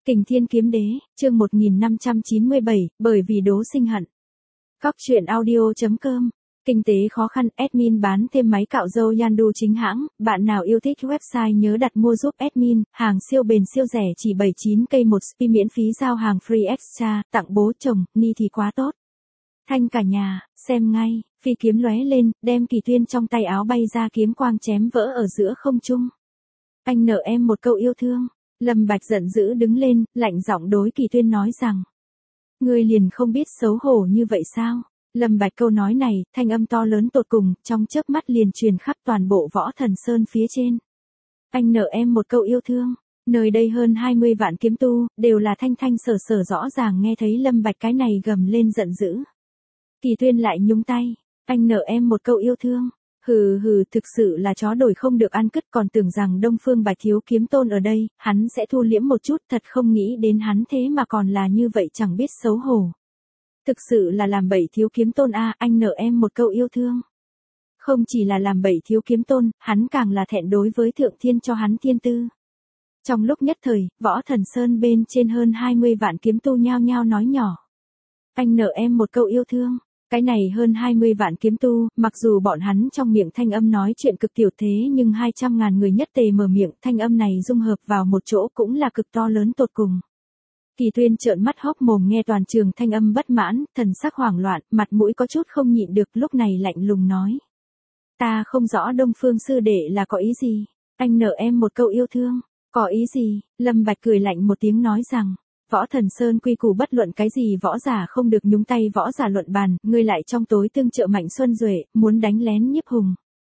Kình Thiên Kiếm Đế, chương 1597, bởi vì đố sinh hận. Góc truyện audio.com. Kinh tế khó khăn, admin bán thêm máy cạo râu Yandu chính hãng, bạn nào yêu thích website nhớ đặt mua giúp admin, hàng siêu bền siêu rẻ chỉ 79k một spi miễn phí giao hàng free extra, tặng bố chồng, ni thì quá tốt. Thanh cả nhà, xem ngay, phi kiếm lóe lên, đem Kỳ Tuyên trong tay áo bay ra kiếm quang chém vỡ ở giữa không trung. Anh nợ em một câu yêu thương. Lâm Bạch giận dữ đứng lên, lạnh giọng đối Kỳ Tuyên nói rằng. Ngươi liền không biết xấu hổ như vậy sao? Lâm Bạch câu nói này, thanh âm to lớn tột cùng, trong chớp mắt liền truyền khắp toàn bộ Võ Thần Sơn phía trên. Anh nợ em một câu yêu thương. Nơi đây hơn 20 vạn kiếm tu, đều là thanh thanh sở sở rõ ràng nghe thấy Lâm Bạch cái này gầm lên giận dữ. Kỳ Tuyên lại nhúng tay. Anh nợ em một câu yêu thương. Hừ, thực sự là chó đổi không được ăn cứt, còn tưởng rằng Đông Phương Bạch Thiếu Kiếm Tôn ở đây, hắn sẽ thu liễm một chút, thật không nghĩ đến hắn thế mà còn là như vậy, chẳng biết xấu hổ. Thực sự là làm bậy Thiếu Kiếm Tôn a, anh nợ em một câu yêu thương. Không chỉ là làm bậy Thiếu Kiếm Tôn, hắn càng là thẹn đối với Thượng Thiên cho hắn thiên tư. Trong lúc nhất thời, Võ Thần Sơn bên trên hơn 20 vạn kiếm tu nhao nhao nói nhỏ. Anh nợ em một câu yêu thương. Cái này hơn 20 vạn kiếm tu, mặc dù bọn hắn trong miệng thanh âm nói chuyện cực tiểu thế nhưng 200.000 người nhất tề mở miệng, thanh âm này dung hợp vào một chỗ cũng là cực to lớn tột cùng. Kỳ Tuyên trợn mắt hốc mồm nghe toàn trường thanh âm bất mãn, thần sắc hoảng loạn, mặt mũi có chút không nhịn được, lúc này lạnh lùng nói. Ta không rõ Đông Phương sư đệ là có ý gì, anh nợ em một câu yêu thương, có ý gì? Lâm Bạch cười lạnh một tiếng nói rằng. Võ Thần Sơn quy củ bất luận cái gì võ giả không được nhúng tay võ giả luận bàn, ngươi lại trong tối tương trợ Mạnh Xuân Duệ, muốn đánh lén Nhiếp Hùng.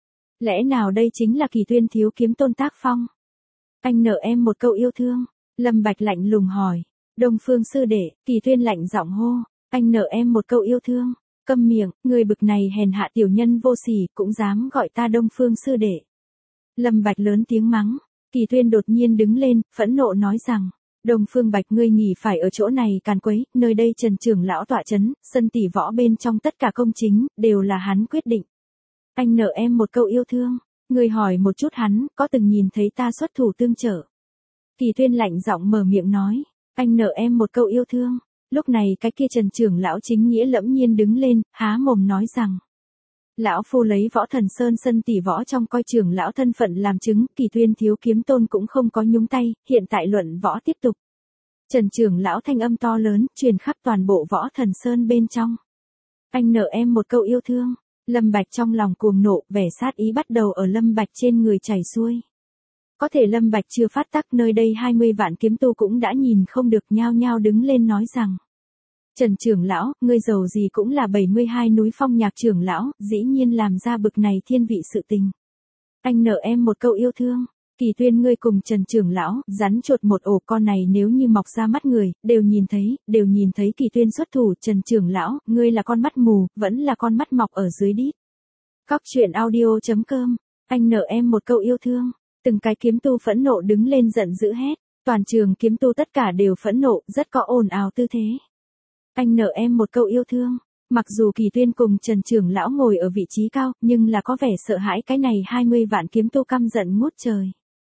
Lẽ nào đây chính là Kỳ Tuyên Thiếu Kiếm Tôn tác phong? Anh nợ em một câu yêu thương. Lâm Bạch lạnh lùng hỏi. Đông Phương sư đệ, Kỳ Tuyên lạnh giọng hô. Anh nợ em một câu yêu thương. Câm miệng, người bực này hèn hạ tiểu nhân vô sỉ, cũng dám gọi ta Đông Phương sư đệ. Lâm Bạch lớn tiếng mắng. Kỳ Tuyên đột nhiên đứng lên, phẫn nộ nói rằng. Đông Phương Bạch, ngươi nghỉ phải ở chỗ này càn quấy, nơi đây Trần trưởng lão tọa chấn, sân tỷ võ bên trong tất cả công chính, đều là hắn quyết định. Anh nợ em một câu yêu thương, ngươi hỏi một chút hắn, có từng nhìn thấy ta xuất thủ tương trợ. Kỳ Tuyên lạnh giọng mở miệng nói, anh nợ em một câu yêu thương. Lúc này cái kia Trần trưởng lão chính nghĩa lẫm nhiên đứng lên, há mồm nói rằng. Lão phu lấy Võ Thần Sơn sân tỷ võ trong coi trưởng lão thân phận làm chứng, Kỳ Tuyên Thiếu Kiếm Tôn cũng không có nhúng tay, hiện tại luận võ tiếp tục. Trần trưởng lão thanh âm to lớn, truyền khắp toàn bộ Võ Thần Sơn bên trong. Anh nợ em một câu yêu thương. Lâm Bạch trong lòng cuồng nộ, vẻ sát ý bắt đầu ở Lâm Bạch trên người chảy xuôi. Có thể Lâm Bạch chưa phát tác, nơi đây 20 vạn kiếm tu cũng đã nhìn không được, nhao nhao đứng lên nói rằng. Trần trưởng lão, ngươi giàu gì cũng là 72 núi phong nhạc trưởng lão, dĩ nhiên làm ra bực này thiên vị sự tình. Anh nợ em một câu yêu thương. Kỳ Tuyên, ngươi cùng Trần trưởng lão, rắn chuột một ổ, con này nếu như mọc ra mắt người, đều nhìn thấy Kỳ Tuyên xuất thủ. Trần trưởng lão, ngươi là con mắt mù, vẫn là con mắt mọc ở dưới đít. Góc truyện audio.com. Anh nợ em một câu yêu thương. Từng cái kiếm tu phẫn nộ đứng lên giận dữ hét. Toàn trường kiếm tu tất cả đều phẫn nộ, rất có ồn ào tư thế. Anh nợ em một câu yêu thương. Mặc dù Kỳ Tuyên cùng Trần trưởng lão ngồi ở vị trí cao, nhưng là có vẻ sợ hãi cái này 20 vạn kiếm tu căm giận ngút trời.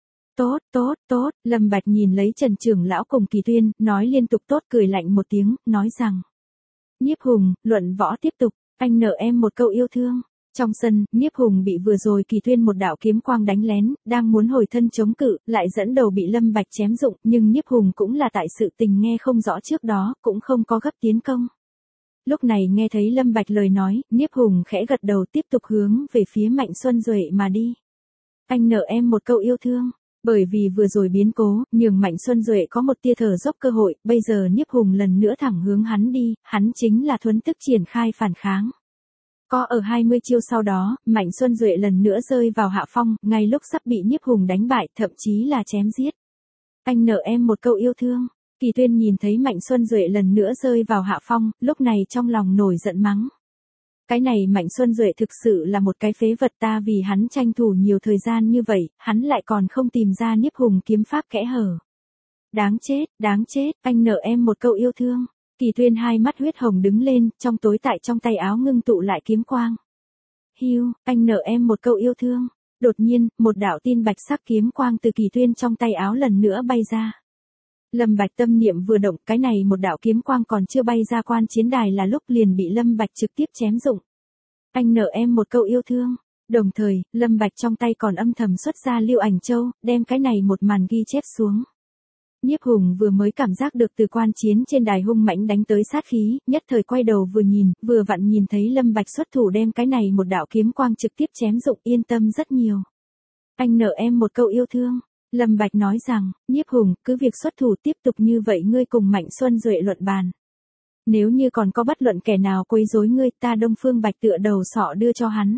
Tốt, Lâm Bạch nhìn lấy Trần trưởng lão cùng Kỳ Tuyên, nói liên tục tốt, cười lạnh một tiếng, nói rằng. Nhiếp Hùng, luận võ tiếp tục, anh nợ em một câu yêu thương. Trong sân, Nhiếp Hùng bị vừa rồi Kỳ Tuyên một đạo kiếm quang đánh lén, đang muốn hồi thân chống cự, lại dẫn đầu bị Lâm Bạch chém dụng, nhưng Nhiếp Hùng cũng là tại sự tình nghe không rõ trước đó, cũng không có gấp tiến công. Lúc này nghe thấy Lâm Bạch lời nói, Nhiếp Hùng khẽ gật đầu tiếp tục hướng về phía Mạnh Xuân Duệ mà đi. Anh nợ em một câu yêu thương. Bởi vì vừa rồi biến cố, nhường Mạnh Xuân Duệ có một tia thở dốc cơ hội, bây giờ Nhiếp Hùng lần nữa thẳng hướng hắn đi, hắn chính là thuấn tức triển khai phản kháng. Có ở 20 chiêu sau đó, Mạnh Xuân Duệ lần nữa rơi vào hạ phong, ngay lúc sắp bị Nhiếp Hùng đánh bại, thậm chí là chém giết. Anh nợ em một câu yêu thương. Kỳ Tuyên nhìn thấy Mạnh Xuân Duệ lần nữa rơi vào hạ phong, lúc này trong lòng nổi giận mắng. Cái này Mạnh Xuân Duệ thực sự là một cái phế vật, ta vì hắn tranh thủ nhiều thời gian như vậy, hắn lại còn không tìm ra Nhiếp Hùng kiếm pháp kẽ hở. Đáng chết, anh nợ em một câu yêu thương. Kỳ Tuyên hai mắt huyết hồng đứng lên, trong tối tại trong tay áo ngưng tụ lại kiếm quang. Hiu, anh nợ em một câu yêu thương. Đột nhiên, một đạo tin bạch sắc kiếm quang từ Kỳ Tuyên trong tay áo lần nữa bay ra. Lâm Bạch tâm niệm vừa động, cái này một đạo kiếm quang còn chưa bay ra quan chiến đài là lúc liền bị Lâm Bạch trực tiếp chém dụng. Anh nợ em một câu yêu thương. Đồng thời, Lâm Bạch trong tay còn âm thầm xuất ra Lưu Ảnh Châu, đem cái này một màn ghi chép xuống. Nhiếp Hùng vừa mới cảm giác được từ quan chiến trên đài hung mãnh đánh tới sát khí, nhất thời quay đầu vừa nhìn, vừa vặn nhìn thấy Lâm Bạch xuất thủ đem cái này một đạo kiếm quang trực tiếp chém dụng, yên tâm rất nhiều. Anh nợ em một câu yêu thương. Lâm Bạch nói rằng, Nhiếp Hùng, cứ việc xuất thủ tiếp tục như vậy ngươi cùng Mạnh Xuân Duệ luận bàn. Nếu như còn có bất luận kẻ nào quấy rối ngươi, ta Đông Phương Bạch tựa đầu sọ đưa cho hắn.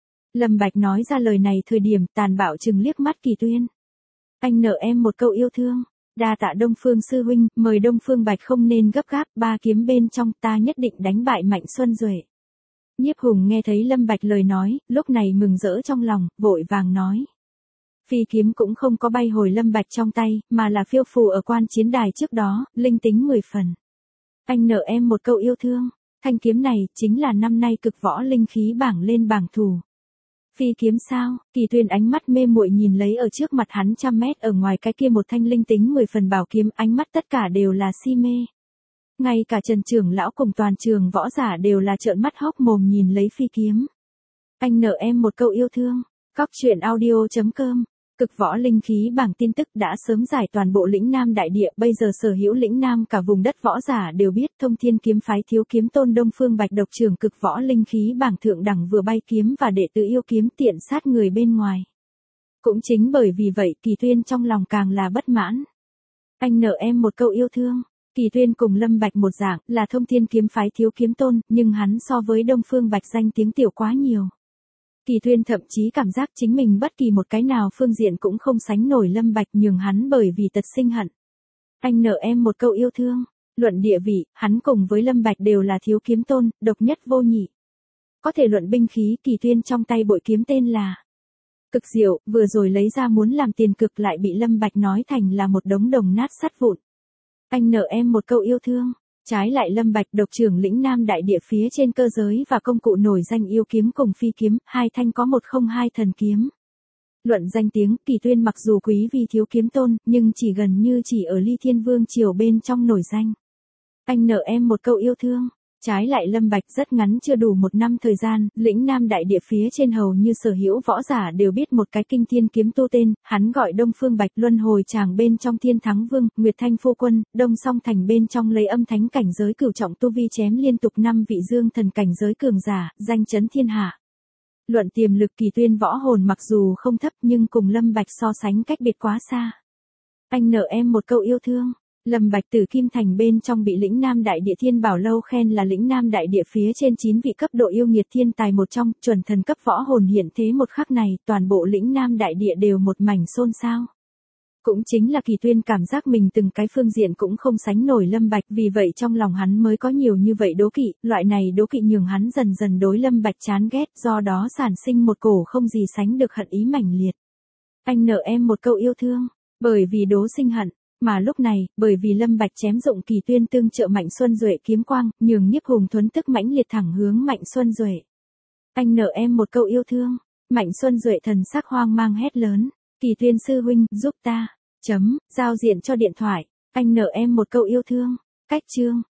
Lâm Bạch nói ra lời này thời điểm tàn bạo chừng liếc mắt Kỳ Tuyên. Anh nợ em một câu yêu thương. Đa tạ Đông Phương sư huynh, mời Đông Phương Bạch không nên gấp gáp, ba kiếm bên trong ta nhất định đánh bại Mạnh Xuân Duệ. Nhiếp Hùng nghe thấy Lâm Bạch lời nói, lúc này mừng rỡ trong lòng, vội vàng nói. Phi kiếm cũng không có bay hồi Lâm Bạch trong tay, mà là phiêu phù ở quan chiến đài trước đó, linh tính 10 phần. Anh nợ em một câu yêu thương, thanh kiếm này chính là năm nay cực võ linh khí bảng lên bảng thủ. Phi kiếm sao? Kỳ Tuyên ánh mắt mê muội nhìn lấy ở trước mặt hắn trăm mét ở ngoài cái kia một thanh linh tính 10 phần bảo kiếm, ánh mắt tất cả đều là si mê. Ngay cả Trần trưởng lão cùng toàn trường võ giả đều là trợn mắt hốc mồm nhìn lấy phi kiếm. Anh nợ em một câu yêu thương. Cóc truyện audio.com. Cực võ linh khí bảng tin tức đã sớm giải toàn bộ lĩnh Nam đại địa, bây giờ sở hữu lĩnh Nam cả vùng đất võ giả đều biết Thông Thiên kiếm phái thiếu kiếm tôn Đông Phương Bạch độc trưởng cực võ linh khí bảng thượng đẳng vừa bay kiếm và đệ tử yêu kiếm tiện sát người bên ngoài. Cũng chính bởi vì vậy Kỳ Tuyên trong lòng càng là bất mãn. Anh nợ em một câu yêu thương. Kỳ Tuyên cùng Lâm Bạch một dạng là Thông Thiên kiếm phái thiếu kiếm tôn, nhưng hắn so với Đông Phương Bạch danh tiếng tiểu quá nhiều. Kỳ Tuyên thậm chí cảm giác chính mình bất kỳ một cái nào phương diện cũng không sánh nổi Lâm Bạch, nhường hắn bởi vì tật sinh hận. Anh nợ em một câu yêu thương. Luận địa vị, hắn cùng với Lâm Bạch đều là thiếu kiếm tôn, độc nhất vô nhị. Có thể luận binh khí, Kỳ Tuyên trong tay bội kiếm tên là Cực Diệu, vừa rồi lấy ra muốn làm tiền cực lại bị Lâm Bạch nói thành là một đống đồng nát sắt vụn. Anh nợ em một câu yêu thương. Trái lại Lâm Bạch độc trưởng lĩnh Nam đại địa phía trên cơ giới và công cụ nổi danh yêu kiếm cùng phi kiếm, hai thanh có 102 thần kiếm. Luận danh tiếng, Kỳ Tuyên mặc dù quý vì thiếu kiếm tôn, nhưng chỉ gần như chỉ ở Ly Thiên Vương triều bên trong nổi danh. Anh nợ em một câu yêu thương. Trái lại Lâm Bạch rất ngắn chưa đủ một năm thời gian, lĩnh Nam đại địa phía trên hầu như sở hữu võ giả đều biết một cái kinh thiên kiếm tu tên, hắn gọi Đông Phương Bạch, luân hồi tràng bên trong Thiên Thắng Vương, Nguyệt Thanh phu quân, Đông Song thành bên trong lấy âm thánh cảnh giới cửu trọng tu vi chém liên tục 5 vị dương thần cảnh giới cường giả, danh chấn thiên hạ. Luận tiềm lực Kỳ Tuyên võ hồn mặc dù không thấp nhưng cùng Lâm Bạch so sánh cách biệt quá xa. Anh nợ em một câu yêu thương. Lâm Bạch từ Kim Thành bên trong bị lĩnh Nam đại địa Thiên Bảo lâu khen là lĩnh Nam đại địa phía trên 9 vị cấp độ yêu nghiệt thiên tài một trong, chuẩn thần cấp võ hồn hiện thế một khắc này, toàn bộ lĩnh Nam đại địa đều một mảnh xôn xao. Cũng chính là Kỳ Tuyên cảm giác mình từng cái phương diện cũng không sánh nổi Lâm Bạch, vì vậy trong lòng hắn mới có nhiều như vậy đố kỵ, loại này đố kỵ nhường hắn dần dần đối Lâm Bạch chán ghét, do đó sản sinh một cổ không gì sánh được hận ý mãnh liệt. Anh nợ em một câu yêu thương, bởi vì đố sinh hận. Mà lúc này, bởi vì Lâm Bạch chém dụng Kỳ Tuyên tương trợ Mạnh Xuân Duệ kiếm quang, nhường Nhiếp Hùng thuấn tức mãnh liệt thẳng hướng Mạnh Xuân Duệ. Anh nợ em một câu yêu thương. Mạnh Xuân Duệ thần sắc hoang mang hét lớn. Kỳ Tuyên sư huynh, giúp ta. Giao diện cho điện thoại. Anh nợ em một câu yêu thương. Cách chương.